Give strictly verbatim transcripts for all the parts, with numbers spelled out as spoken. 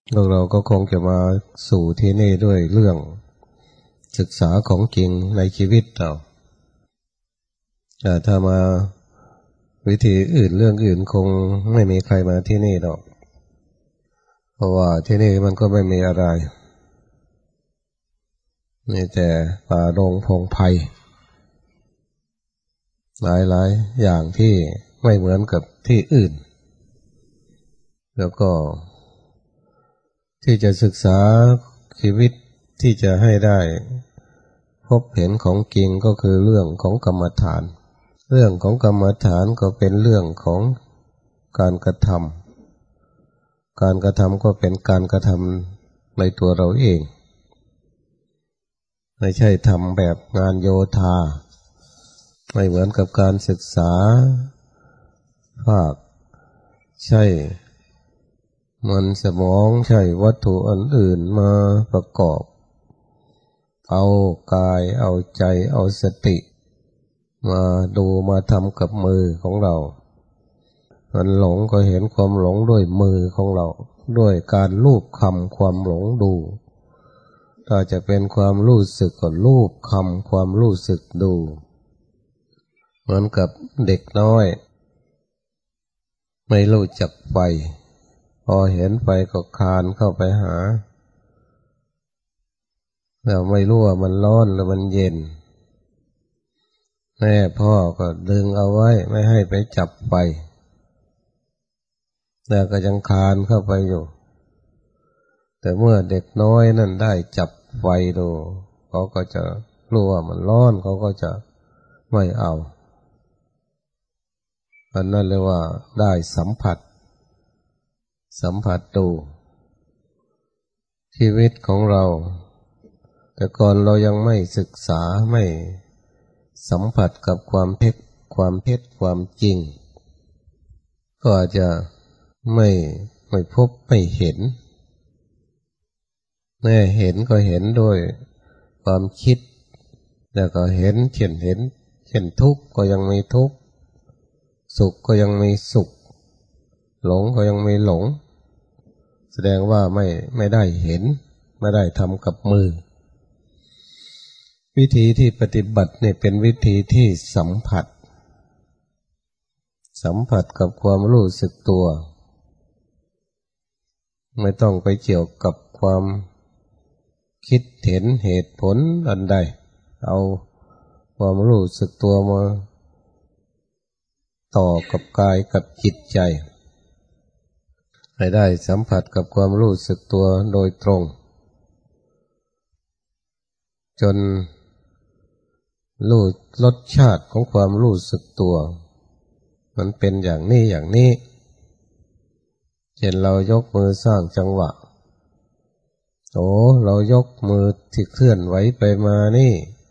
เราเราก็คงจะมาสู่ที่นี่ด้วยเรื่องศึกษาของจริงในชีวิตเราแต่ถ้ามาวิธีอื่นเรื่องอื่นคงไม่มีใครมาที่นี่หรอกเพราะว่าที่นี่มันก็ไม่มีอะไรมีแต่ป่าดงพงไผ่หลายๆอย่างที่ไม่เหมือนกับที่อื่นแล้วก็ที่จะศึกษาชีวิตที่จะให้ได้พบเห็นของจริงก็คือเรื่องของกรรมฐานเรื่องของกรรมฐานก็เป็นเรื่องของการกระทำการกระทำก็เป็นการกระทำในตัวเราเองไม่ใช่ทำแบบงานโยธาไม่เหมือนกับการศึกษาภาคใช่มันสมองใช่วัตถุอื่นๆมาประกอบเอากายเอาใจเอาสติมาดูมาทำกับมือของเรามันหลงก็เห็นความหลงด้วยมือของเราด้วยการลูบคำความหลงดูถ้าจะเป็นความรู้สึกก็ลูบคำความรู้สึกดูเหมือนกับเด็กน้อยไม่รู้จักไฟพอเห็นไฟก็คลานเข้าไปหาแล้วไม่รู้ว่ามันร้อนหรือมันเย็นแม่พ่อก็ดึงเอาไว้ไม่ให้ไปจับไฟแต่ก็ยังคลานเข้าไปอยู่แต่เมื่อเด็กน้อยนั่นได้จับไฟดูเขาก็จะรู้ว่ามันร้อนเขาก็จะไม่เอาอันนั้นเรียกว่าได้สัมผัสสัมผัสดูชีวิตของเราแต่ก่อนเรายังไม่ศึกษาไม่สัมผัสกับความเท็จความเท็จความจริงก็อาจจะไม่ไม่พบไม่เห็นแน่เห็นก็เห็นด้วยความคิดแล้วก็เห็นเช่นเห็นเช่นทุกข์ก็ยังมีทุกข์สุขก็ยังมีสุขหลงก็ยังมีหลงแสดงว่าไม่ไม่ได้เห็นไม่ได้ทำกับมือวิธีที่ปฏิบัติเนี่ยเป็นวิธีที่สัมผัสสัมผัสกับความรู้สึกตัวไม่ต้องไปเกี่ยวกับความคิดเห็นเหตุผลอันใดเอาความรู้สึกตัวมาต่อกับกายกับจิตใจให้ได้สัมผัสกับความรู้สึกตัวโดยตรงจนรู้รสชาติของความรู้สึกตัวมันเป็นอย่างนี้อย่างนี้เช่นเรายกมือสร้างจังหวะโอ้เรายกมือที่เคลื่อนไหวไปมานี่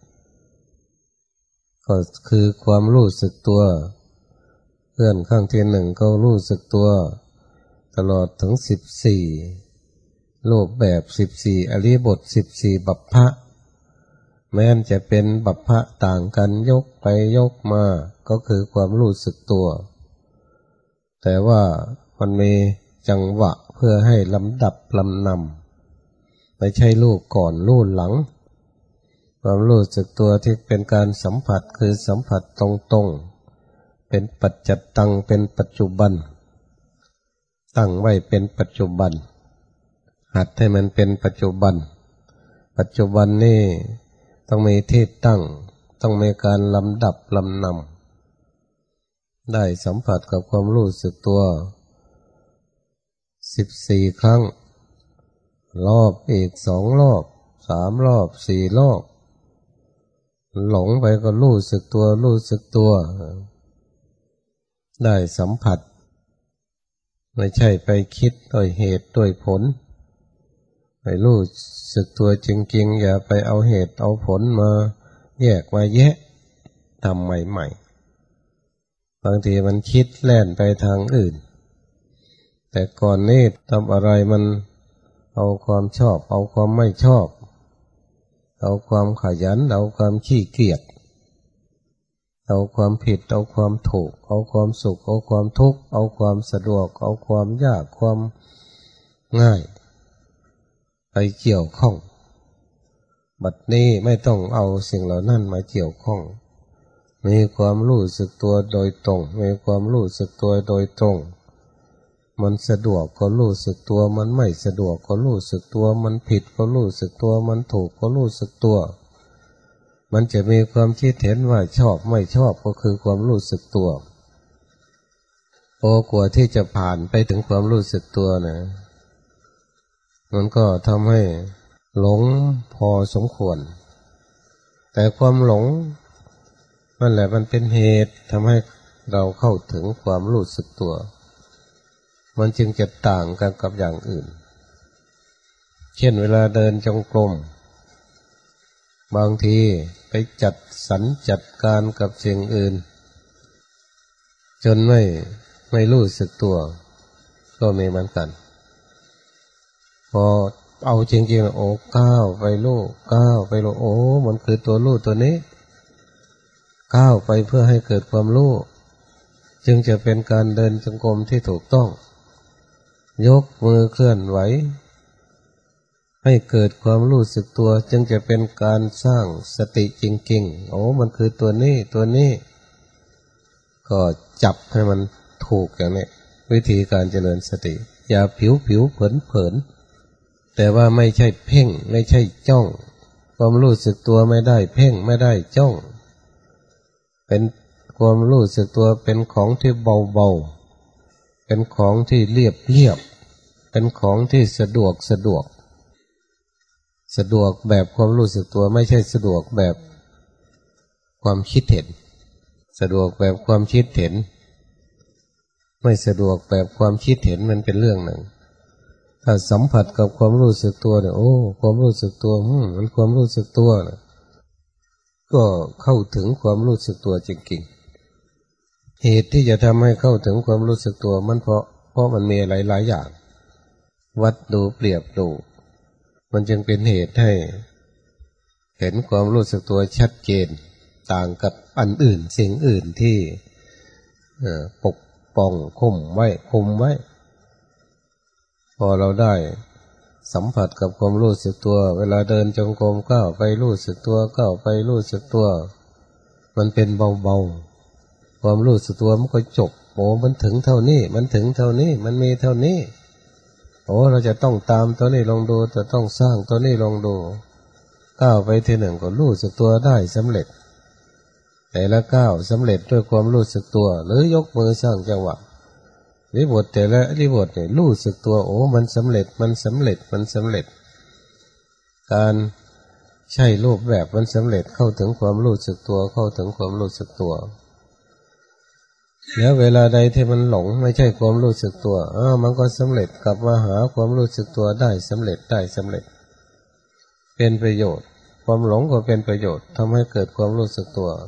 ก็คือความรู้สึกตัวเคลื่อนข้างที่หนึ่งก็รู้สึกตัวตลอดถึงสิบสี่รูปแบบสิบสี่อริยบทสิบสี่บัพพะแม้นจะเป็นบัพพะต่างกันยกไปยกมาก็คือความรู้สึกตัวแต่ว่ามันมีจังหวะเพื่อให้ลำดับลำนำไม่ใช่ลูกก่อนลูกหลังความรู้สึกตัวที่เป็นการสัมผัสคือสัมผัสตรงๆเป็นปัจจัตตังเป็นปัจจุบันตั้งไว้เป็นปัจจุบันหัดให้มันเป็นปัจจุบันปัจจุบันนี่ต้องมีที่ตั้งต้องมีการลำดับลำนำได้สัมผัสกับความรู้สึกตัวสิบสี่ครั้งรอบอีกสองรอบสามรอบสี่รอบหลงไปก็รู้สึกตัวรู้สึกตัวได้สัมผัสไม่ใช่ไปคิดด้วยเหตุด้วยผลให้รู้สึกตัวจริงๆอย่าไปเอาเหตุเอาผลมาแยกมาแยะทำใหม่ๆบางทีมันคิดแล่นไปทางอื่นแต่ก่อนนี้ทำอะไรมันเอาความชอบเอาความไม่ชอบเอาความขยันเอาความขี้เกียจเอาความผิดเอาความถูกเอาความสุขเอาความทุกข์เอาความสะดวกเอาความยากความง่ายไปเกี่ยวข้องบัดนี้ไม่ต้องเอาสิ่งเหล่านั้นมาเกี่ยวข้องมีความรู้สึกตัวโดยตรงมีความรู้สึกตัวโดยตรงมันสะดวกก็รู้สึกตัวมันไม่สะดวกก็รู้สึกตัวมันผิดก็รู้สึกตัวมันถูกก็รู้สึกตัวมันจะมีความคิดเห็นว่าชอบไม่ชอบก็คือความรู้สึกตัวโอ้กว่าที่จะผ่านไปถึงความรู้สึกตัวนะมันก็ทำให้หลงพอสมควรแต่ความหลงนั่นแหละมันเป็นเหตุทำให้เราเข้าถึงความรู้สึกตัวมันจึงจะต่างกันกับอย่างอื่นเช่นเวลาเดินจงกรมบางทีไปจัดสรรจัดการกับสิ่งอื่นจนไม่ไม่รู้สึกตัวก็มีเหมือนกันพอเอาจริงๆโอ้ก้าวไปรู้ก้าวไปรู้โอ้มันคือตัวรู้ตัวนี้ก้าวไปเพื่อให้เกิดความรู้จึงจะเป็นการเดินจงกรมที่ถูกต้องยกมือเคลื่อนไหวให้เกิดความรู้สึกตัวจึงจะเป็นการสร้างสติจริงๆโอ้มันคือตัวนี้ตัวนี้ก็จับให้มันถูกอย่างนี้วิธีการเจริญสติอย่าผิวผิวเผินเผินแต่ว่าไม่ใช่เพ่งไม่ใช่จ้องความรู้สึกตัวไม่ได้เพ่งไม่ได้จ้องเป็นความรู้สึกตัวเป็นของที่เบาๆเป็นของที่เรียบเรียบเป็นของที่สะดวกสะดวกสะดวกแบบความรู้สึกตัวไม่ใช่สะดวกแบบความคิดเห็นสะดวกแบบความคิดเห็นไม่สะดวกแบบความคิดเห็นมันเป็นเรื่องหนึ่งถ้าสัมผัสกับความรู้สึกตัวเนี่ยโอ้ความรู้สึกตัวอืมมันความรู้สึกตัวนะก็เข้าถึงความรู้สึกตัวจริงๆเหตุที่จะทำให้เข้าถึงความรู้สึกตัวมันเพราะเพราะมันมีหลายๆอย่างวัดดูเปรียบดูมันจึงเป็นเหตุให้เห็นความรู้สึกตัวชัดเจนต่างกับอันอื่นสิ่งอื่นที่ปกป้องคุมไว้คุมไว้พอเราได้สัมผัสกับความรู้สึกตัวเวลาเดินจงกรมก้าวไปรู้สึกตัวก้าวไปรู้สึกตัวมันเป็นเบาๆความรู้สึกตัวมันก็จบโอ้มันถึงเท่านี้มันถึงเท่านี้มันมีเท่านี้โอ้เราจะต้องตามตัวนี้ลองดูจะต้องสร้างตัวนี้ลองดูก้าวไปทีหนึ่งก็รู้สึกตัวได้สำเร็จแต่ละก้าวสำเร็จด้วยความรู้สึกตัวหรือยกมือสร้างจังหวะริบทแต่ละริบทเนี่ยรู้สึกตัวโอ้มันสำเร็จมันสำเร็จมันสำเร็จการใช้รูปแบบมันสำเร็จเข้าถึงความรู้สึกตัวเข้าถึงความรู้สึกตัวแล้วเวลาใดที่มันหลงไม่ใช่ความรู้สึกตัวอ้าวมันก็สำเร็จกลับมาหาความรู้สึกตัวได้สำเร็จได้สำเร็จเป็นประโยชน์ความหลงก็เป็นประโยชน์ทำให้เกิดความรู้สึกตัว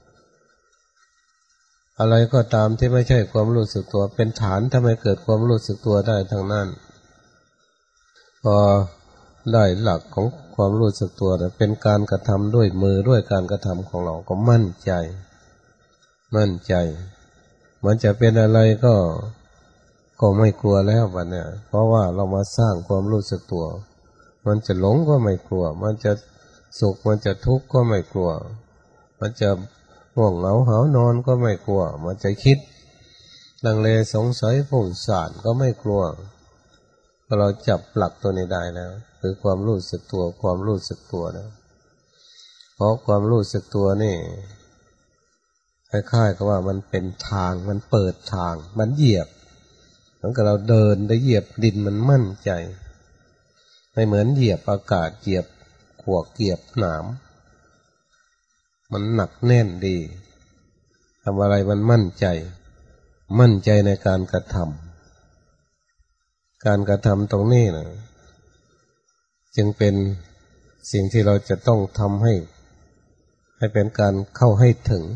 อะไรก็ตามที่ไม่ใช่ความรู้สึกตัวเป็นฐานทำให้เกิดความรู้สึกตัวได้ทั้งนั้นพอได้หลักของความรู้สึกตัวเป็นการกระทำด้วยมือด้วยการกระทำของเราก็มั่นใจมั่นใจมันจะเป็นอะไรก็ก็ไม่กลัวแล้ววันเนี้ยเพราะว่าเรามาสร้างความรู้สึกตัวมันจะหลงก็ไม่กลัวมันจะสุขมันจะทุกข์ก็ไม่กลัวมันจะง่วงเหงาหาวนอนก็ไม่กลัวมันจะคิดลังเลสงสัยฟุ้งซ่านก็ไม่กลัวพอเราจับหลักตัวนี้ได้แล้วคือความรู้สึกตัวความรู้สึกตัวนะเพราะความรู้สึกตัวนี่คล้ายๆกับว่ามันเป็นทางมันเปิดทางมันเหยียบเหมือนกับเราเดินได้เหยียบดินมันมั่นใจไม่เหมือนเหยียบอากาศเหยียบขวากเหยียบหนามมันหนักแน่นดีทำอะไรมันมั่นใจมั่นใจในการกระทำการกระทำตรงนี้นะจึงเป็นสิ่งที่เราจะต้องทำให้ให้เป็นการเข้าให้ถึง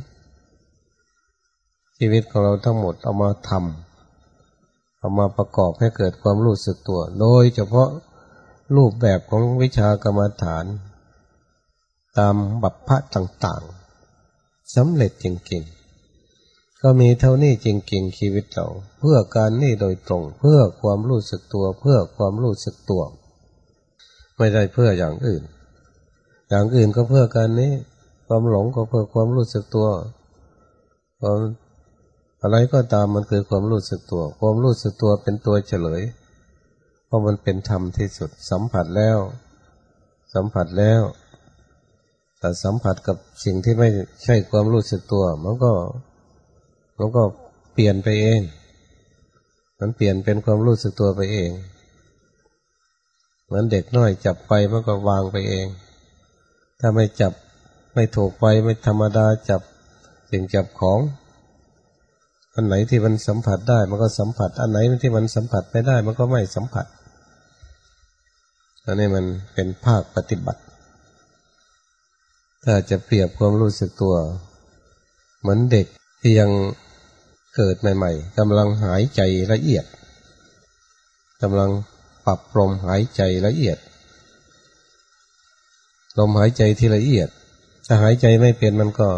ชีวิตของเราทั้งหมดเอามาทำเอามาประกอบให้เกิดความรู้สึกตัวโดยเฉพาะรูปแบบของวิชากรรมฐานตามบัพพะต่างๆสำเร็จจริงๆก็มีเท่านี้จริงๆชีวิตเราเพื่อการนี่โดยตรงเพื่อความรู้สึกตัวเพื่อความรู้สึกตัวไม่ได้เพื่ออย่างอื่นอย่างอื่นก็เพื่อการนี้ความหลงก็เพื่อความรู้สึกตัวความอะไรก็ตามมันคือความรู้สึกตัวความรู้สึกตัวเป็นตัวเฉลยเพราะมันเป็นธรรมที่สุดสัมผัสแล้วสัมผัสแล้วแต่สัมผัสกับสิ่งที่ไม่ใช่ความรู้สึกตัวมันก็มันก็เปลี่ยนไปเองมันเปลี่ยนเป็นความรู้สึกตัวไปเองเหมือนเด็กน้อยจับไปมันก็วางไปเองถ้าไม่จับไม่ถูกไปไม่ธรรมดาจับสิ่งจับของอันไหนที่มันสัมผัสได้มันก็สัมผัสอันไหนที่มันสัมผัสไม่ได้มันก็ไม่สัมผัสอันนี้มันเป็นภาคปฏิบัติถ้าจะเปรียบความรู้สึกตัวเหมือนเด็กที่ยังเกิดใหม่ๆกำลังหายใจละเอียดกำลังปรับลมหายใจละเอียดลมหายใจที่ละเอียดถ้าหายใจไม่เป็นมันก็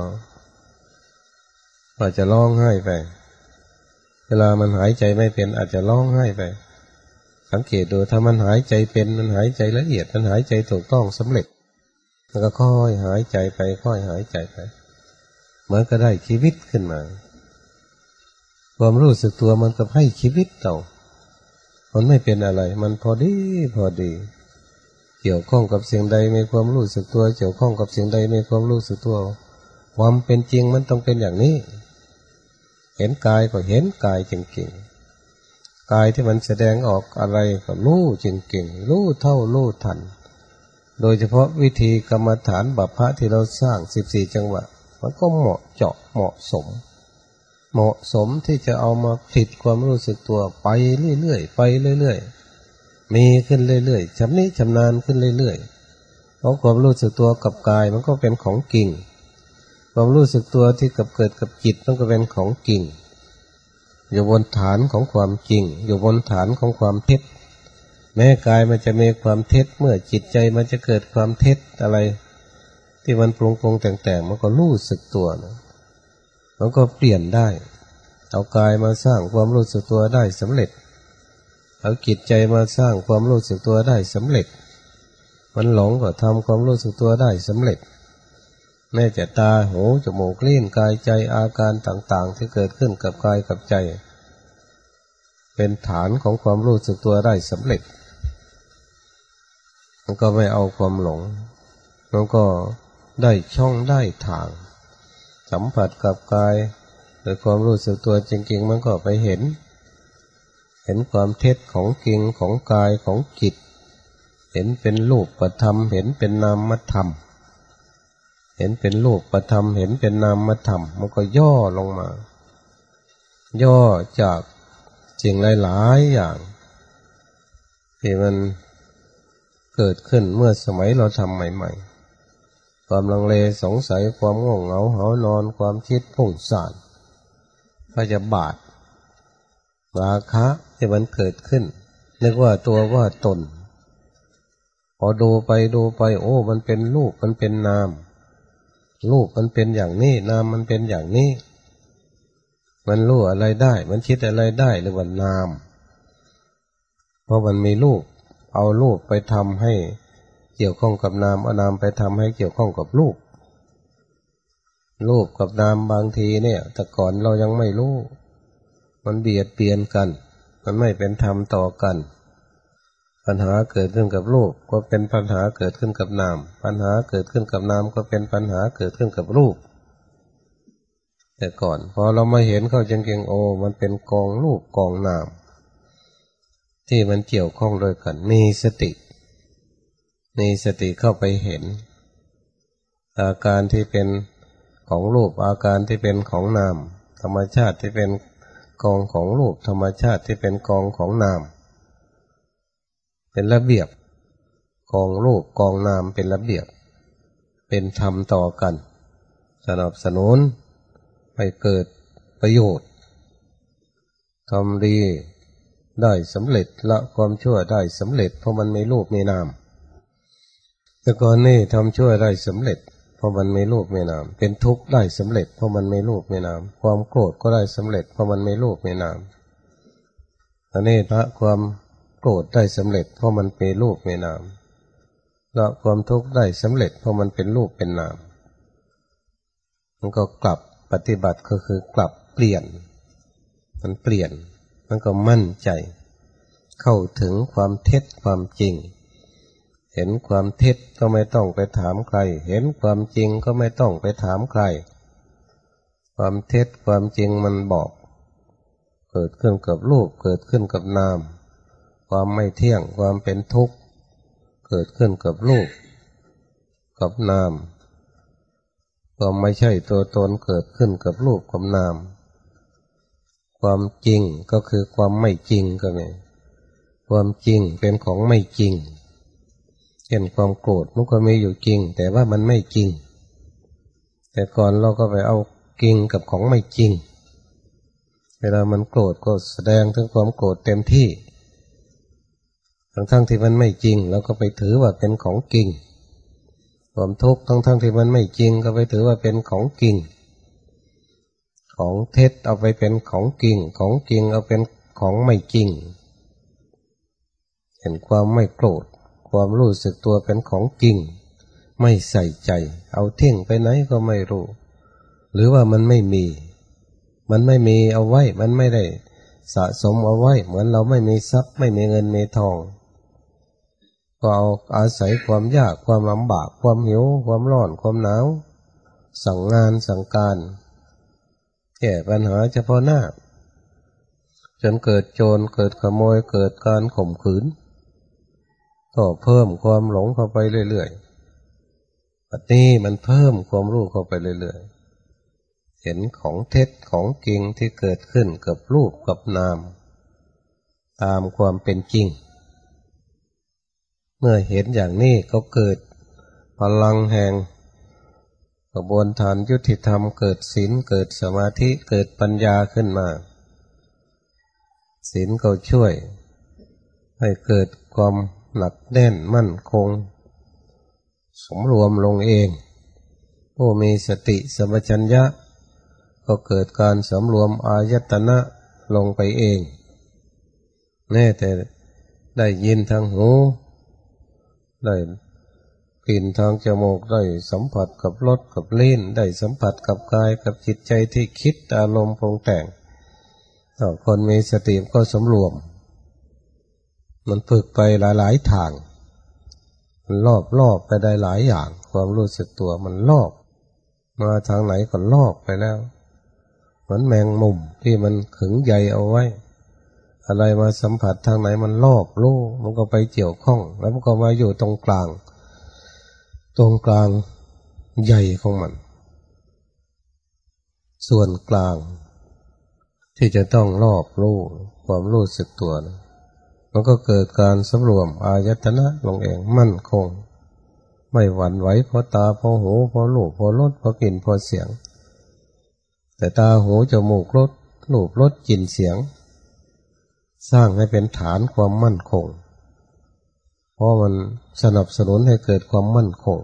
อาจจะร้องไห้ไปเวลามันหายใจไม่เป็นอาจจะร้องไห้ไปสังเกตดูถ้ามันหายใจเป็นมันหายใจละเอียดมันหายใจถูกต้องสำเร็จมันก็ค่อยหายใจไปค่อยหายใจไปเหมือนก็ได้ชีวิตขึ้นมาความรู้สึกตัวมันก็ให้ชีวิตเรามันไม่เป็นอะไรมันพอดีพอดีเกี่ยวข้องกับสิ่งใดมีความรู้สึกตัวเกี่ยวข้องกับสิ่งใดมีความรู้สึกตัวความเป็นจริงมันต้องเป็นอย่างนี้เห็นกายก็เห็นกายจริงๆกายที่มันแสดงออกอะไรก็รู้จริงๆรู้เท่ารู้ทันโดยเฉพาะวิธีกรรมฐานบัพพะที่เราสร้างสิบสี่จังหวะมันก็เหมาะเจาะเหมาะสมเหมาะสมที่จะเอามาผลิตความรู้สึกตัวไปเรื่อยๆไปเรื่อยๆมีขึ้นเรื่อยๆชำนิชำนาญขึ้นเรื่อยๆเพราะความรู้สึกตัวกับกายมันก็เป็นของจริงความรู้สึกตัวที่กับเกิดกับจิตมันก็เป็นของจริงอยู่บนฐานของความจริงอยู่บนฐานของความเท็จแม้กายมันจะมีความเท็จเมื่อจิตใจมันจะเกิดความเท็จอะไรที่มันปรุงปรุงแต่งๆมันก็รู้สึกตัวนะมันก็เปลี่ยนได้เอากายมาสร้างความรู้สึกตัวได้สำเร็จเอาจิตใจมาสร้างความรู้สึกตัวได้สำเร็จมันหลงก็ทำความรู้สึกตัวได้สำเร็จแม้แต่ตาหูจมูกลิ้นกายใจอาการต่างๆที่เกิดขึ้นกับกายกับใจเป็นฐานของความรู้สึกตัวได้สำเร็จมันก็ไม่เอาความหลงมันก็ได้ช่องได้ทางสัมผัสกับกายโดยความรู้สึกตัวจริงๆมันก็ไปเห็นเห็นความเท็จของจริงของกายของจิตเห็นเป็นรูปธรรมเห็นเป็นนามธรรมเห็นเป็นรูปธรรมเห็นเป็นนามธรรมมันก็ย่อลงมาย่อจากสิ่งหลายๆอย่างที่มันเกิดขึ้นเมื่อสมัยเราทำใหม่ๆความลังเลสงสัยความง่วงเหงาหานอนความคิดพุ่งซ่านพยาบาทราคะที่มันเกิดขึ้นนึกว่าตัวว่าตนพอดูไปดูไปโอ้มันเป็นรูปมันเป็นนามรูปมันเป็นอย่างนี้นามมันเป็นอย่างนี้มันรู้อะไรได้มันคิดอะไรได้หรือว่านามเพราะมันมีรูปเอารูปไปทำให้เกี่ยวข้องกับนามเอานามไปทำให้เกี่ยวข้องกับรูปรูปกับนามบางทีเนี่ยแต่ก่อนเรายังไม่รู้มันเบียดเบียนกันมันไม่เป็นธรรมต่อกันปัญหาเกิดขึ้นกับรูปก็เป็นปัญหาเกิดขึ้นกับนามปัญหาเกิดขึ้นกับนามก็เป็นปัญหาเกิดขึ้นกับรูปแต่ก่อนพอเรามาเห็นเข้าจริงๆโอ้มันเป็นกองรูปกองนามที่มันเกี่ยวข้องด้วยกันมีสติมีสติเข้าไปเห็นอาการที่เป็นของรูปอาการที่เป็นของนามธรรมชาติที่เป็นกองของรูปธรรมชาติที่เป็นกองของนามเป็นระเบียบกองรูปกองนามเป็นระเบียบเป็นธรรมต่อกันสนับสนุนให้เกิดประโยชน์ทำดีได้สำเร็จละความชั่วได้สำเร็จเพราะมันไม่รูปไม่นามแต่ก่อนนี่ทำชั่วได้สำเร็จเพราะมันไม่รูปไม่นามเป็นทุกข์ได้สำเร็จเพราะมันไม่รูปไม่นามความโกรธก็ได้สำเร็จเพราะมันไม่รูปไม่นามอันนี้ละความโกรธได้สำเร็จเพราะมันเป็นรูปไม่นามละความทุกข์ได้สำเร็จเพราะมันเป็นรูปเป็นนามมันก็กลับปฏิบัติก็คือกลับเปลี่ยนมันเปลี่ยนมันก็มั่นใจเข้าถึงความเท็จความจริงเห็นความเท็จก็ไม่ต้องไปถามใครเห็นความจริงก็ไม่ต้องไปถามใครความเท็จความจริงมันบอกเกิดขึ้นกับรูปเกิดขึ้นกับนามความไม่เที่ยงความเป็นทุกข์เกิดขึ้นกับรูปกับนามความไม่ใช่ตัวตนเกิดขึ้นกับรูปกับนามความจริงก็คือความไม่จริงก็ไงความจริงเป็นของไม่จริงเช่นความโกรธมันก็มีอยู่จริงแต่ว่ามันไม่จริงแต่ก่อนเราก็ไปเอาจริงกับของไม่จริงเวลามันโกรธก็แสดงถึงความโกรธเต็มที่ทั้งๆที่มันไม่จริงเราก็ไปถือว่าเป็นของจริงความทุกข์ทั้งๆที่มันไม่จริงก็ไปถือว่าเป็นของจริงของเท็จเอาไปเป็นของจริงของจริงเอาเป็นของไม่จริงเห็นความไม่โกรธความรู้สึกตัวเป็นของจริงไม่ใส่ใจเอาทิ้งไปไหนก็ไม่รู้หรือว่ามันไม่มีมันไม่มีเอาไว้มันไม่ได้สะสมเอาไว้เหมือนเราไม่มีทรัพย์ไม่มีเงินมีทองก็เอาอาศัยความยากความลำบากความหิวความร้อนความหนาวสั่งงานสั่งการแก้ปัญหาเฉพาะหน้าจนเกิดโจรเกิดขโมยเกิดการข่มขืนก็เพิ่มความหลงเข้าไปเรื่อยๆปัจจุบันมันเพิ่มความรู้เข้าไปเรื่อยๆเห็นของเท็จของจริงที่เกิดขึ้นกับรูปกับนามตามความเป็นจริงเมื่อเห็นอย่างนี้ก็เกิดพลังแห่งกระบวนการยุติธรรมเกิดศีลเกิดสมาธิเกิดปัญญาขึ้นมาศีลก็ช่วยให้เกิดความหนักแน่นมั่นคงสมรวมลงเองผู้มีสติสัมปชัญญะก็เกิดการสำรวมอายตนะลงไปเองแน่แต่ได้ยินทางหูได้กลิ่นทางจมูกได้สัมผัสกับรสกับลิ้นได้สัมผัสกับกายกับจิตใจที่คิดอารมณ์ปรุงแต่งถ้าคนมีสติก็สำรวมมันฝึกไปหลายๆทางมันรอบรอบไปได้หลายอย่างความรู้สึกตัวมันรอบมาทางไหนก็รอบไปแล้วเหมือนแมงมุมที่มันขึงใยเอาไว้อะไรมาสัมผัสทางไหนมันรอบรู้มันก็ไปเกี่ยวข้องแล้วมันก็มาอยู่ตรงกลางตรงกลางใหญ่ของมันส่วนกลางที่จะต้องรอบรู้ความรู้สึกตัวนะมันก็เกิดการสำรวมอายตนะลงเองมั่นคงไม่หวั่นไหวเพราะตาเพราะหูเพราะรูปเพราะรสเพราะกลิ่นเพราะเสียงแต่ตาหูจมูกรสรูปรสกลิ่นเสียงสร้างให้เป็นฐานความมั่นคงเพราะมันสนับสนุนให้เกิดความมั่นคง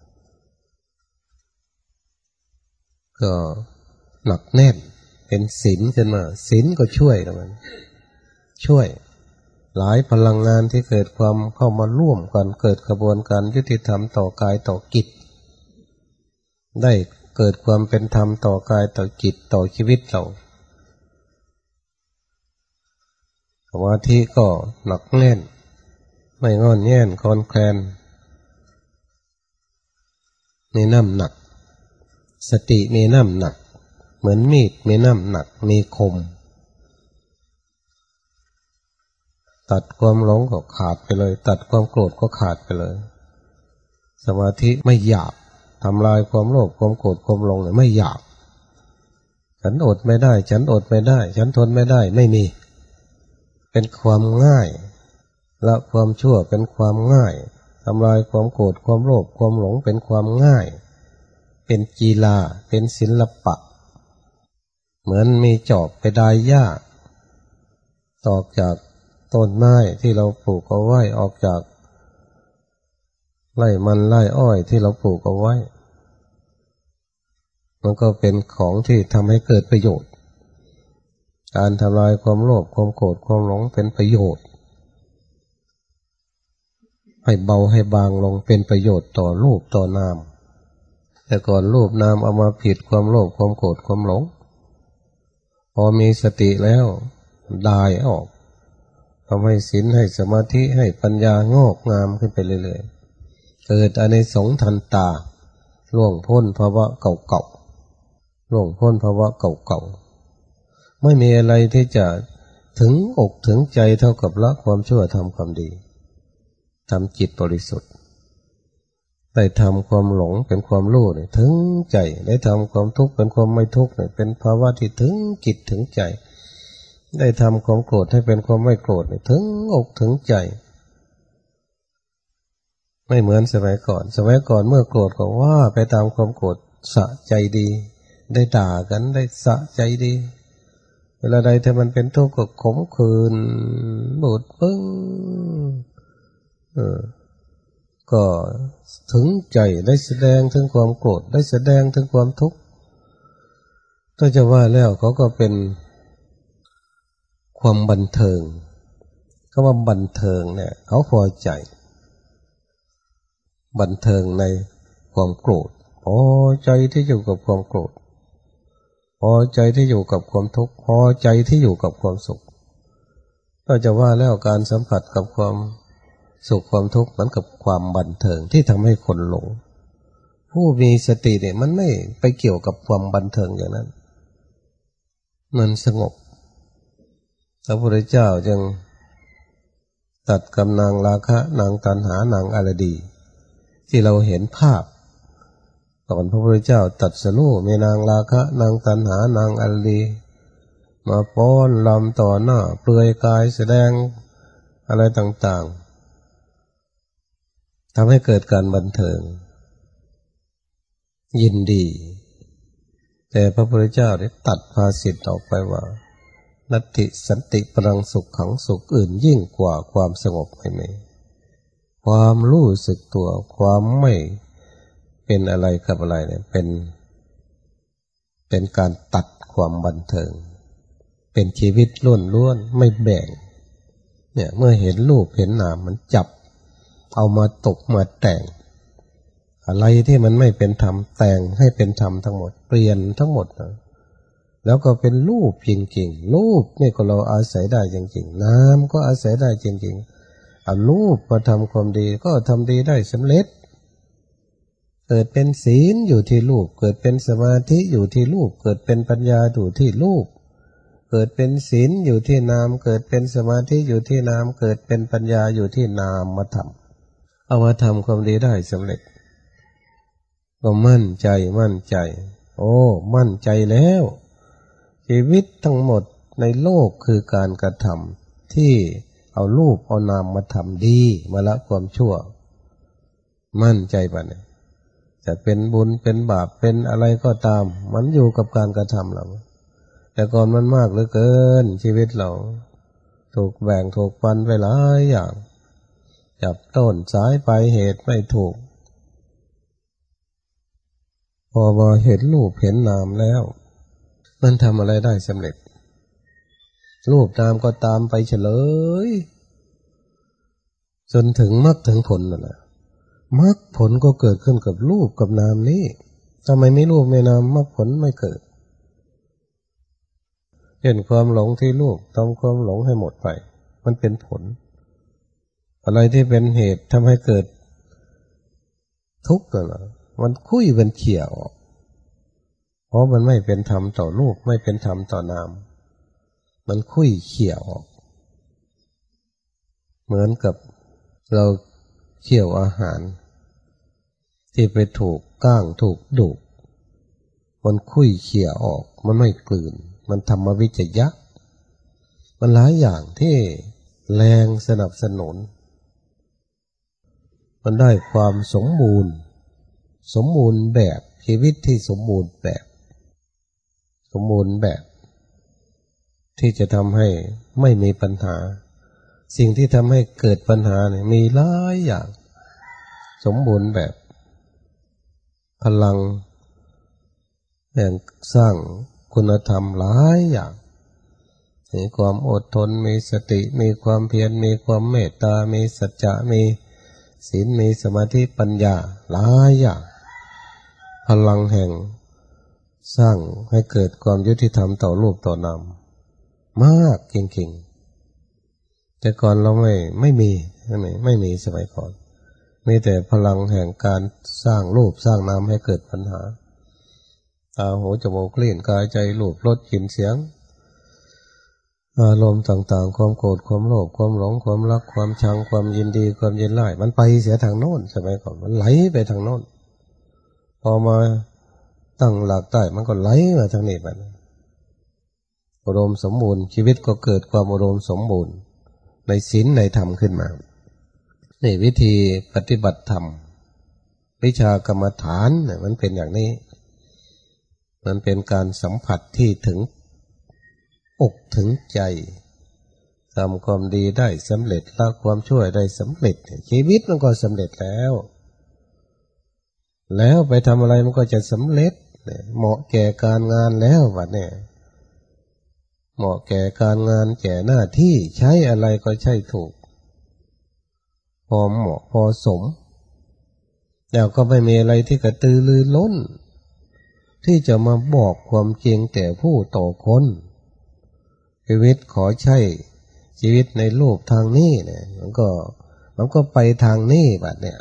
ก็หนักแน่นเป็นศีลขึ้นมาศีลก็ช่วยนะมันช่วยหลายพลังงานที่เกิดความเข้ามาร่วมกันเกิดกระบวนการยุติธรรมต่อกายต่อจิตได้เกิดความเป็นธรรมต่อกายต่อจิตต่อชีวิตเราสมาธิก็หนักแน่นไม่งอนแง่นคลอนแคลนมีน้ำหนักสติมีน้ำหนักเหมือนมีดมีน้ำหนักมีคมตัดความหลงก็ขาดไปเลยตัดความโกรธก็ขาดไปเลยสมาธิไม่หยาบทำลายความโลภความโกรธความหลงเนี่ยไม่หยาบฉันอดไม่ได้ฉันอดไม่ได้ฉันทนไม่ได้ไม่มีเป็นความง่ายละความชั่วเป็นความง่ายทำลายความโกรธความโลภความหลงเป็นความง่ายเป็นกีฬาเป็นศิลปะเหมือนมีจอบไปดายหญ้าตอกจากต้นไม้ที่เราปลูกเอาไว้ออกจากไร่มันไร่อ้อยที่เราปลูกเอาไว้มันก็เป็นของที่ทำให้เกิดประโยชน์การทำลายความโลภความโกรธความหลงเป็นประโยชน์ให้เบาให้บางลงเป็นประโยชน์ต่อรูปต่อนามแต่ก่อนรูปนามเอามาผิดความโลภความโกรธความหลงพอมีสติแล้วได้ออกทำให้ศีลให้สมาธิให้ปัญญางอกงามขึ้นไปเรื่อยๆเกิดอานิสงส์ทันตาล่วงพ้นภาวะเก่าๆล่วงพ้นภาวะเก่าๆไม่มีอะไรที่จะถึงอกถึงใจเท่ากับละความชั่วทำความดีทำจิตบริสุทธิ์ได้ทำความหลงเป็นความรู้เนี่ยถึงใจได้ทำความทุกข์เป็นความไม่ทุกข์เนี่ยเป็นภาวะที่ถึงจิตถึงใจได้ทำความโกรธให้เป็นความไม่โกรธเนี่ยถึงอกถึงใจไม่เหมือนสมัยก่อนสมัยก่อนเมื่อโกรธก็ว่าไปตามความโกรธสะใจดีได้ด่ากันได้สะใจดีเวลาใดถ้ามันเป็นทุกข์ก็ขมขื่นบูดปึ้งเออก็ถึงใจได้แสดงถึงความโกรธได้แสดงถึงความทุกข์ถ้าจะว่าแล้วเขาก็เป็นความบันเทิงก็ว่าบันเทิงเนี่ยเขาพอใจบันเทิงในความโกรธพอใจที่อยู่กับความโกรธพอใจที่อยู่กับความทุกข์พอใจที่อยู่กับความสุขก็จะว่าแล้วการสัมผัสกับความสุขความทุกข์นั้นกับความบันเทิงที่ทำให้คนหลงผู้มีสติเนี่ยมันไม่ไปเกี่ยวกับความบันเทิงอย่างนั้นมันสงบพระพุทธเจ้าจึงตัดกับนางราคะนางตัณหานางอรดีที่เราเห็นภาพตอนพระพุทธเจ้าตรัสรู้มีนางราคะนางตัณหานางอรดีมาป้อนลำต่อหน้าเปลือยกายแสดงอะไรต่างๆทำให้เกิดการบันเทิงยินดีแต่พระพุทธเจ้าได้ตัดภาษิตออกไปว่านัตติสันติปรังสุขขังสุขอื่นยิ่งกว่าความสงบไม่มีความรู้สึกตัวความไม่เป็นอะไรกับอะไรเนี่ยเป็นเป็นการตัดความบันเทิงเป็นชีวิตล้วนล้วนไม่แบ่งเนี่ยเมื่อเห็นรูปเห็นนามมันจับเอามาตกมาแต่งอะไรที่มันไม่เป็นธรรมแต่งให้เป็นธรรมทั้งหมดเปลี่ยนทั้งหมดนะแล้วก็เป็นรูปจริงๆรูปนี่ก็เราอาศัยได้จริงๆนามก็อาศัยได้จริงๆเอารูปมาทำความดีก็ทำดีได้สำเร็จเกิดเป็นศีลอยู่ที่รูปเกิดเป็นสมาธิอยู่ที่รูปเกิดเป็นปัญญาอยู่ที่รูปเกิดเป็นศีลอยู่ที่นามเกิดเป็นสมาธิอยู่ที่นามเกิดเป็นปัญญาอยู่ที่นามมาทำเอามาทำความดีได้สำเร็จก็มั่นใจมั่นใจโอ้มั่นใจแล้วชีวิตทั้งหมดในโลกคือการกระทำที่เอารูปเอานามมาทำดีมาละความชั่วมั่นใจป่ะเนี่ยจะเป็นบุญเป็นบาปเป็นอะไรก็ตามมันอยู่กับการกระทำเราแต่ก่อนมันมากเหลือเกินชีวิตเราถูกแบ่งถูกปันไปหลายอย่างจับต้นสายปลายเหตุไม่ถูกพอมาเห็นรูปเห็นนามแล้วมันทำอะไรได้สำเร็จรูปนามก็ตามไปเฉลยจนถึงมรรคถึงผลนั่นแหละมรรคผลก็เกิดขึ้นกับรูปกับนามนี้ทำไมไม่รูปไม่นามมรรคผลไม่เกิดเห็นความหลงที่รูปทำความหลงให้หมดไปมันเป็นผลอะไรที่เป็นเหตุทำให้เกิดทุกข์นั่นแหละมันคุยเป็นเขี่ยออกเพราะมันไม่เป็นธรรมต่อรูปไม่เป็นธรรมต่อนามมันคุยเขี่ยออกเหมือนกับเราเคี่ยวอาหารที่ไปถูกก้างถูกดุมันคุยเขี่ยออกมันไม่กลืนมันธรรมวิจยะมันหลายอย่างที่แรงสนับสนุนมันได้ความสมบูรณ์สมบูรณ์แบบชีวิตที่สมบูรณ์แบบสมบูรณ์แบบที่จะทำให้ไม่มีปัญหาสิ่งที่ทำให้เกิดปัญหาเนี่ยมีหลายอย่างสมบูรณ์แบบพลังแห่งสร้างคุณธรรมหลายอย่างมีความอดทนมีสติมีความเพียรมีความเมตตามีสัจจะมีศีลมีสมาธิปัญญาหลายอย่างพลังแห่งสร้างให้เกิดความยุติธรรมต่อรูปต่อนามมากจริงๆแต่ก่อนเราไม่ไม่มีไม่ไม่มีสมัยก่อนมีแต่พลังแห่งการสร้างรูปสร้างนามให้เกิดปัญหาตาหูจมูกลิ้นกายใจรูปรสกลิ่นเสียงอารมณ์ต่างๆความโกรธความโลภความหลงความรักความชังความยินดีความยินร้ายมันไปเสียทางโน้นสมัยก่อนมันไหลไปทางโน้นพอมาตั้งหลักได้มันก็ไหลมาทางนี้ไปอุดมสมบูรณ์ชีวิตก็เกิดความอุดมสมบูรณ์ในศีลในธรรมขึ้นมานี่วิธีปฏิบัติธรรมวิชากรรมฐานเนี่ยมันเป็นอย่างนี้มันเป็นการสัมผัสที่ถึงอกถึงใจทำความดีได้สำเร็จละความชั่วได้สำเร็จชีวิตมันก็สำเร็จแล้วแล้วไปทำอะไรมันก็จะสำเร็จเหมาะแก่การงานแล้ววะเนี่ยเหมาะแก่การงานแก่หน้าที่ใช้อะไรก็ใช่ถูกพอเหมาะพอสมแล้วก็ไม่มีอะไรที่กระตือรือร้นที่จะมาบอกความจริงแต่ผู้ต่อคนชีวิตขอใช้ชีวิตในรูปทางนี้เนี่ยมันก็มันก็ไปทางนี้แบบเนี่ย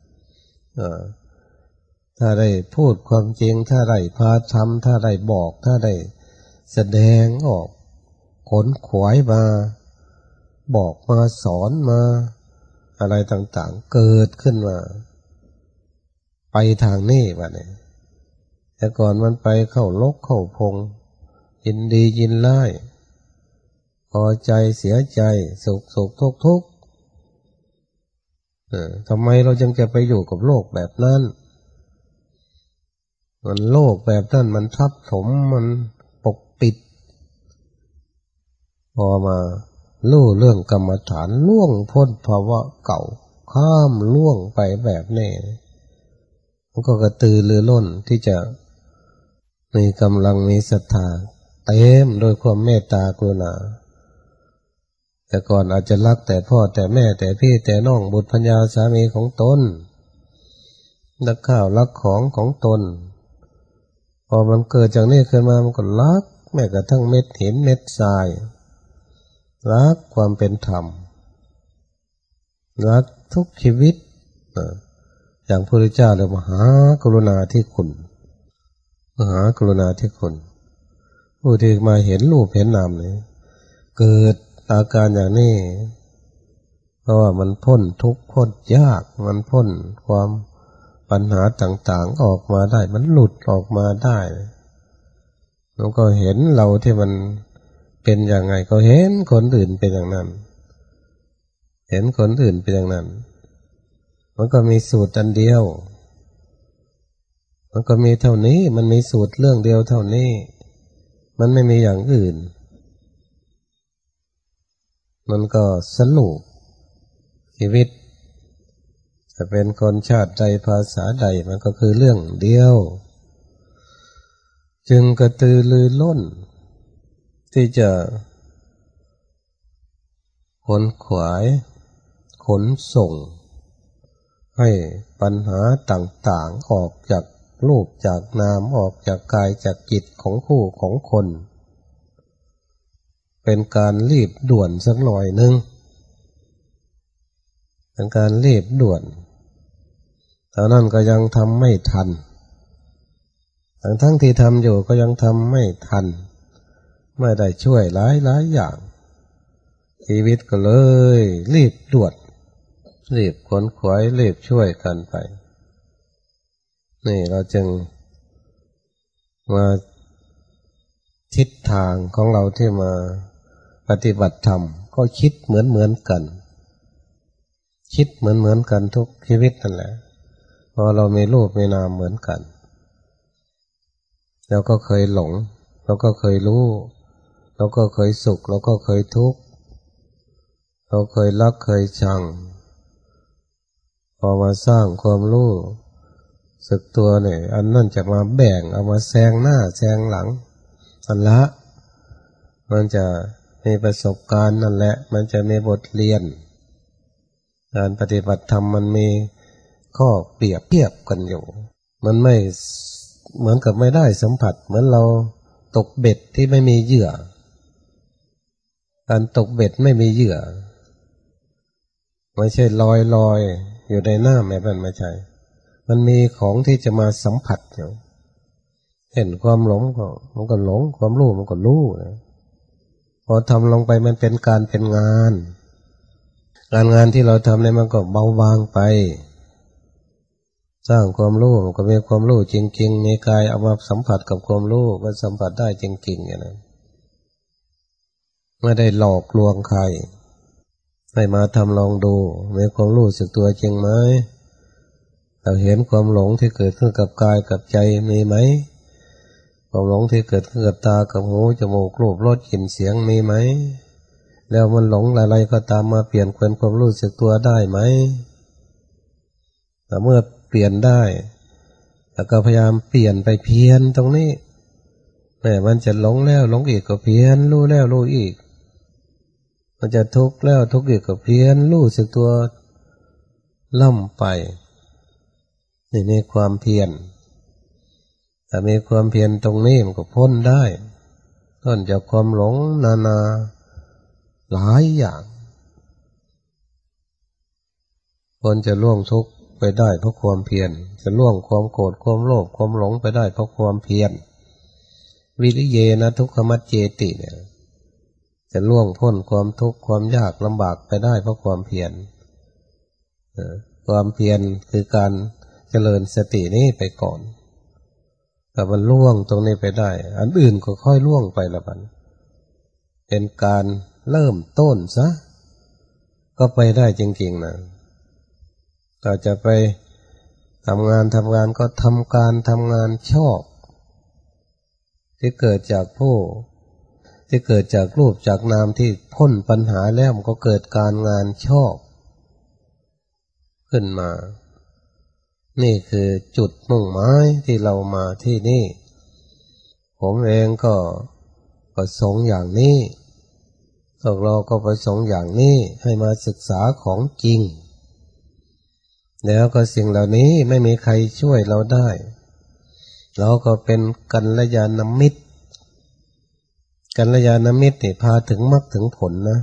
ถ้าได้พูดความจริงถ้าได้พาทำถ้าได้บอกถ้าได้แสดงออกขนขวายมาบอกมาสอนมาอะไรต่างๆเกิดขึ้นมาไปทางนี้แบบนี้แต่ก่อนมันไปเข้าลกเข้าพงยินดียินร้ายพอใจเสียใจสุขสุขทุกข์ทุกข์ทำไมเราจึงจะไปอยู่กับโลกแบบนั้นมันโลกแบบนั้นมันทับถมมันปกปิดพอมารู้เรื่องกรรมฐานล่วงพ้นภาวะเก่าข้ามล่วงไปแบบนี้มันก็กระตือรือร้นที่จะมีกำลังมีศรัทธาเต็มโดยความเมตตากรุณาแต่ก่อนอาจจะรักแต่พ่อแต่แม่แต่พี่แต่น้องบุตรภรรยาสามีของตนรักข้าวรักของของตนพอมันเกิดจากนี้ขึ้นมามันก็รักแม้กระทั่งเม็ดหินเม็ดทรายรักความเป็นธรรมรักทุกชีวิตอย่างพระพุทธเจ้าเรียกมหากรุณาธิคุณมหากรุณาธิคุณผู้ที่มาเห็นรูปเห็นนามเลยเกิดอาการอย่างนี้เพราะว่ามันพ้นทุกข์พ้นยากมันพ้นความปัญหาต่างๆออกมาได้มันหลุดออกมาได้แล้วก็เห็นเราที่มันเป็นอย่างไงก็เห็นคนอื่นเป็นอย่างนั้นเห็นคนอื่นเป็นอย่างนั้นมันก็มีสูตรอันเดียวมันก็มีเท่านี้มันมีสูตรเรื่องเดียวเท่านี้มันไม่มีอย่างอื่นมันก็สนุกชีวิตจะเป็นคนชาติใดภาษาใดมันก็คือเรื่องเดียวจึงกระตือรือร้นที่จะขนขวายขนส่งให้ปัญหาต่างๆออกจากรูปจากนามออกจากกายจากจิตของผู้ของคนเป็นการรีบด่วนสักหน่อยนึงเป็นการรีบด่วนแต่นั่นก็ยังทำไม่ทันทั้งทั้งที่ทำอยู่ก็ยังทำไม่ทันไม่ได้ช่วยหลายหลายอย่างชีวิตก็เลยรีบด่วนรีบขนขวายรีบช่วยกันไปนี่เราจึงมาทิศทางของเราที่มาปฏิบัติธรรมก็คิดเหมือนเหมือนกันคิดเหมือนเหมือนกันทุกชีวิตนั่นแหละเพราะเรามีรูปมีนามเหมือนกันเราก็เคยหลงเราก็เคยรู้เราก็เคยสุขเราก็เคยทุกข์เราเคยรักเคยชังพอมาสร้างความรู้สึกตัวเนี่ยอันนั่นจะมาแบ่งเอามาแซงหน้าแซงหลังอันละมันจะมีประสบการณ์นั่นแหละมันจะมีบทเรียนการปฏิบัติธรรมมันมีข้อเปรียบเทียบกันอยู่มันไม่เหมือนกับไม่ได้สัมผัสเหมือนเราตกเบ็ดที่ไม่มีเหยื่อการตกเบ็ดไม่มีเหยื่อไม่ใช่ลอยลอยอยู่ในน้ำแบบนั้นไม่ใช่มันมีของที่จะมาสัมผัสอยู่เห็นความหลงก็มันก็หลงความรู้มันก็รู้นะพอทำลงไปมันเป็นการเป็นงานการงานที่เราทำเนี่ยมันก็เบาบางไปสร้างความรู้มันก็มีความรู้จริงๆมีกายเอามาสัมผัสกับความรู้มันสัมผัสได้จริงๆอย่างนั้นไม่ได้หลอกลวงใครให้มาทำลองดูมีความรู้สึกตัวจริงไหมเราเห็นความหลงที่เกิดขึ้นกับกายกับใจมีไหมความหลงที่เกิดขึ้นกับตากับหูจมูกรูปรสกลิ่นเสียงมีไหมแล้วมันหลงอะไรก็ตามมาเปลี่ยนเป็นความรู้สึกตัวได้ไหมแต่เมื่อเปลี่ยนได้แล้วก็พยายามเปลี่ยนไปเพียรตรงนี้แม้มันจะหลงแล้วหลงอีกก็เพียรรู้แล้วรู้อีกมันจะทุกข์แล้วทุกข์อีกก็เพียรรู้สึกตัวล่ำไปนี่มีความเพียรแต่มีความเพียรตรงนี้มันก็พ้นได้พ้นจากความหลงนานาหลายอย่างคนจะล่วงทุกข์ไปได้เพราะความเพียรจะล่วงความโกรธความโลภความหลงไปได้เพราะความเพียรวิริเยนะทุกขมัจเจติเนี่ยจะล่วงพ้นความทุกข์ความยากลำบากไปได้เพราะความเพียรความเพียรคือการเจริญสตินี้ไปก่อนแต่มันล่วงตรงนี้ไปได้อันอื่นก็ค่อยล่วงไปละบัดเป็นการเริ่มต้นซะก็ไปได้จริงๆนะเราจะไปทำงานทำงานก็ทำการทำงานชอบที่เกิดจากผู้ที่เกิดจากรูปจากนามที่พ้นปัญหาแล้วมันก็เกิดการงานชอบขึ้นมานี่คือจุดมุ่งหมายที่เรามาที่นี่ผมเองก็ประสงค์อย่างนี้พวกเราก็ประสงค์อย่างนี้ให้มาศึกษาของจริงแล้วก็สิ่งเหล่านี้ไม่มีใครช่วยเราได้เราก็เป็นกัลยาณมิตรกัลยาณมิตรนี่พาถึงมรรคถึงผลนะ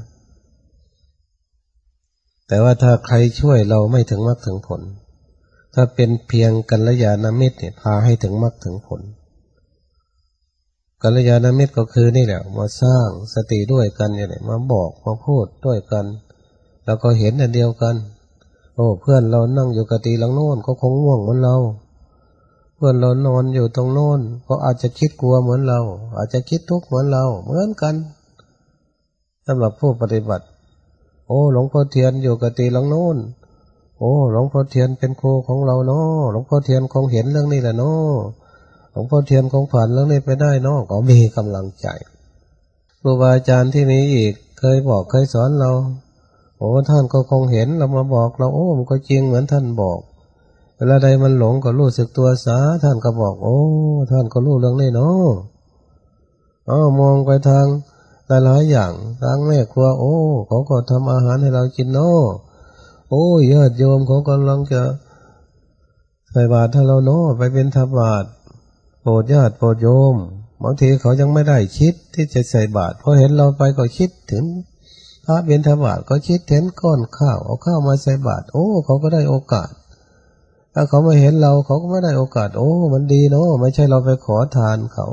แต่ว่าถ้าใครช่วยเราไม่ถึงมรรคถึงผลถ้าเป็นเพียงกัลยาณมิตรเนี่ยพาให้ถึงมรรคถึงผลกัลยาณมิตรก็คือนี่แหละมาสร้างสติด้วยกันเนี่ยมาบอกมาพูดด้วยกันแล้วก็เห็นอันเดียวกันโอ้เพื่อนเรานั่งอยู่กติหลังโน้นก็คงง่วงเหมือนเราเพื่อนเรานอนอยู่ตรงโน้นก็อาจจะคิดกลัวเหมือนเราอาจจะคิดทุกข์เหมือนเราเหมือนกันสำหรับผู้ปฏิบัติโอ้หลวงพ่อเทียนอยู่กติหลังโน้นโอ้หลวงพ่อเทียนเป็นครูของเราเนาะหลวงพ่อเทียนคงเห็นเรื่องนี้แหละเนาะหลวงพ่อเทียนคงผ่านเรื่องนี้ไปได้เนาะก็มีกำลังใจครูบาอาจารย์ที่นี้อีกเคยบอกเคยสอนเราโอ้ท่านก็คงเห็นเรามาบอกเราโอ้มันก็จริงเหมือนท่านบอกเวลาใดมันหลงก็รู้สึกตัวซะท่านก็บอกโอ้ท่านก็รู้เรื่องนี้เนาะอ้าวมองไปทางหลายๆอย่างทางแม่ครัวโอ้เขาก็ทำอาหารให้เรากินเนาะโอ้ยญาติโยมเขากำลังจะใส่บาตรให้เราเนาะไปเป็นทบาตโปรดญาติโปรดโยมบางทีเขายังไม่ได้คิดที่จะใส่บาตรพอเห็นเราไปก็คิดถึงพระเบญทบาตก็คิดถึงก้อนข้าวเอาข้าวมาใส่บาตรโอ้เขาก็ได้โอกาสถ้าเขาไม่เห็นเราเขาก็ไม่ได้โอกาสโอ้มันดีเนาะไม่ใช่เราไปขอทานเขา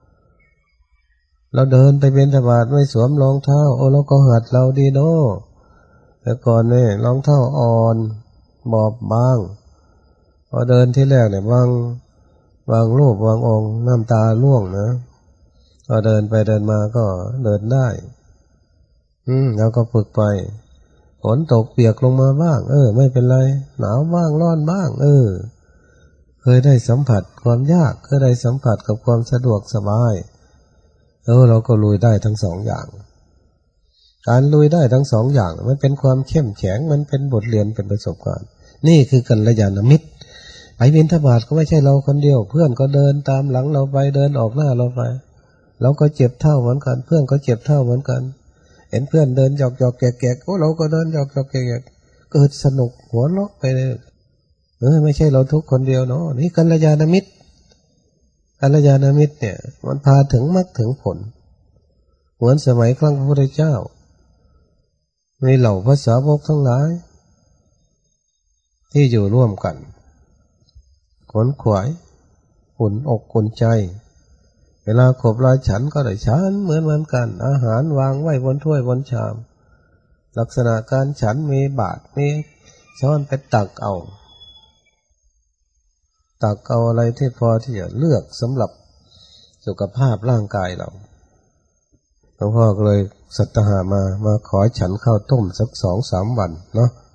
เราเดินไปเบญทบาตไม่สวมรองเท้าโอ้เราก็หัดเราดีเนาะแต่ก่อนเนี่ยรองเท้าอ่อนบอบบางพอเดินที่แรกเนี่ยวางวางรูปวางองค์น้ำตาล่วงนะพอเดินไปเดินมาก็เดินได้อืมแล้วก็ฝึกไปฝนตกเปียกลงมาบ้างเออไม่เป็นไรหนาวบ้างร้อนบ้างเออเคยได้สัมผัสความยากเคยได้สัมผัสกับความสะดวกสบายเออเราก็ลุยได้ทั้งสองอย่างการลุยได้ทั้งสองอย่างมันเป็นความเข้มแข็งมันเป็นบทเรียนเป็นประสบการณ์นี่คือกัลยาณมิตรไปบิณฑบาตก็ไม่ใช่เราคนเดียวเพื่อนก็เดินตามหลังเราไปเดินออกหน้าเราไปเราก็เจ็บเท่าเหมือนกันเพื่อนก็เจ็บเท่าเหมือนกันเห็นเพื่อนเดินหยอกหยอกแกะแกะโอ้เราก็เดินหยอกหยอกแกะแกะเกิดสนุกหัวเราะไปเลยเออไม่ใช่เราทุกคนเดียวเนาะนี่กัลยาณมิตรกัลยาณมิตรเนี่ยมันพาถึงมรรคถึงผลเหมือนสมัยครั้งพระพุทธเจ้ามีเหล่าพระสาวกทั้งหลายที่อยู่ร่วมกันขนขวายอุ่นอกอุ่นใจเวลาขบลาฉันก็ได้ฉันเหมือนเหมือนกันอาหารวางไว้บนถ้วยบนชามลักษณะการฉันมีบาตรมีช้อนไปตักเอาตักเอาอะไรที่พอที่จะเลือกสำหรับสุขภาพร่างกายเราหลวงพ่อก็เลยสัตหามามาขอฉันข้าวต้มสักสองสามวันเนาะ